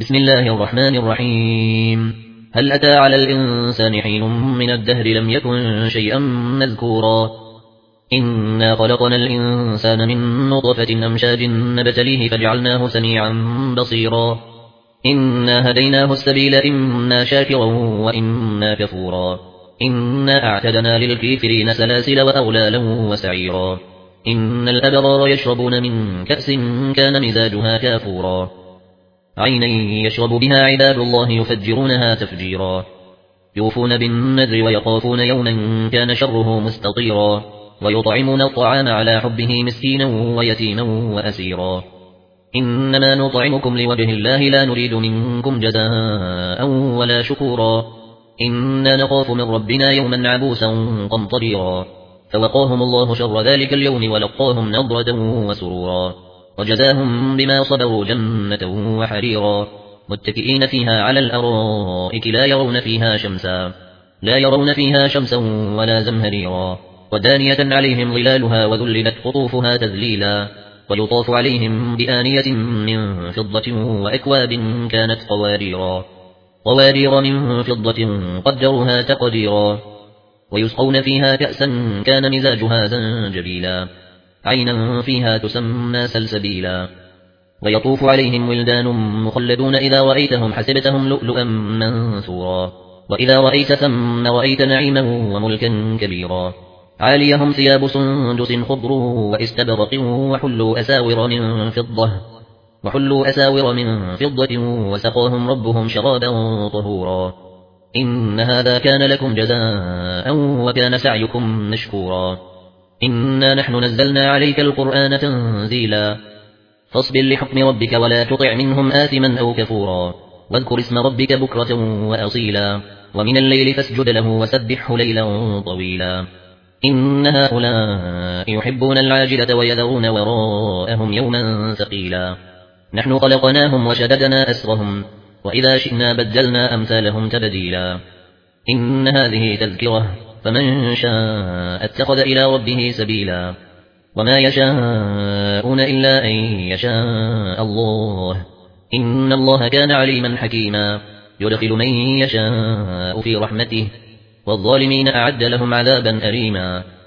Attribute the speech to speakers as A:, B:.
A: بسم الله الرحمن الرحيم. هل أتى على الإنسان حين من الدهر لم يكن شيئا مذكورا. إنا خلقنا الإنسان من نطفة أمشاج نبتليه فجعلناه سميعا بصيرا. إنا هديناه السبيل إما شاكرا وإما كفورا. إنا أعتدنا للكافرين سلاسل وأغلالا وسعيرا. إن الأبرار يشربون من كأس كان مزاجها كافورا. عينا يشرب بها عباد الله يفجرونها تفجيرا. يوفون بالنذر ويخافون يوما كان شره مستطيرا. ويطعمون الطعام على حبه مسكينا ويتيما وأسيرا. إنما نطعمكم لوجه الله لا نريد منكم جزاء ولا شكورا. إنا نخاف من ربنا يوما عبوسا قمطريرا. فوقاهم الله شر ذلك اليوم ولقاهم نضرة وسرورا. وجزاهم بما صبروا جنة وحريرا. متكئين فيها على الأرائك لا يرون فيها شمسا ولا زمهريرا. ودانية عليهم ظلالها وذللت قطوفها تذليلا. ويطاف عليهم بآنية من فضة وأكواب كانت قوارير من فضة قدروها تقديرا. ويسقون فيها كأسا كان مزاجها زنجبيلا. عينا فيها تسمى سلسبيلا. ويطوف عليهم ولدان مخلدون إذا رأيتهم حسبتهم لؤلؤا منثورا. وإذا رأيت ثم رأيت نعيما وملكا كبيرا. عاليهم ثياب سندس خضر واستبرق وحلوا أساور من فضة وسقاهم ربهم شرابا طهورا. إن هذا كان لكم جزاء وكان سعيكم مشكورا. إنا نحن نزلنا عليك القرآن تنزيلا. فاصبر لحكم ربك ولا تطع منهم آثما أو كفورا. واذكر اسم ربك بكرة وأصيلا. ومن الليل فاسجد له وسبحه ليلا طويلا. إن هؤلاء يحبون العاجلة ويذرون وراءهم يوما ثقيلا. نحن خلقناهم وشددنا أسرهم وإذا شئنا بدلنا أمثالهم تبديلا. إن هذه تذكرة فمن شاء اتخذ إلى ربه سبيلا. وما يشاءون إلا أن يشاء الله. إن الله كان عليما حكيما. يدخل من يشاء في رحمته والظالمين أعد لهم عذابا أليما.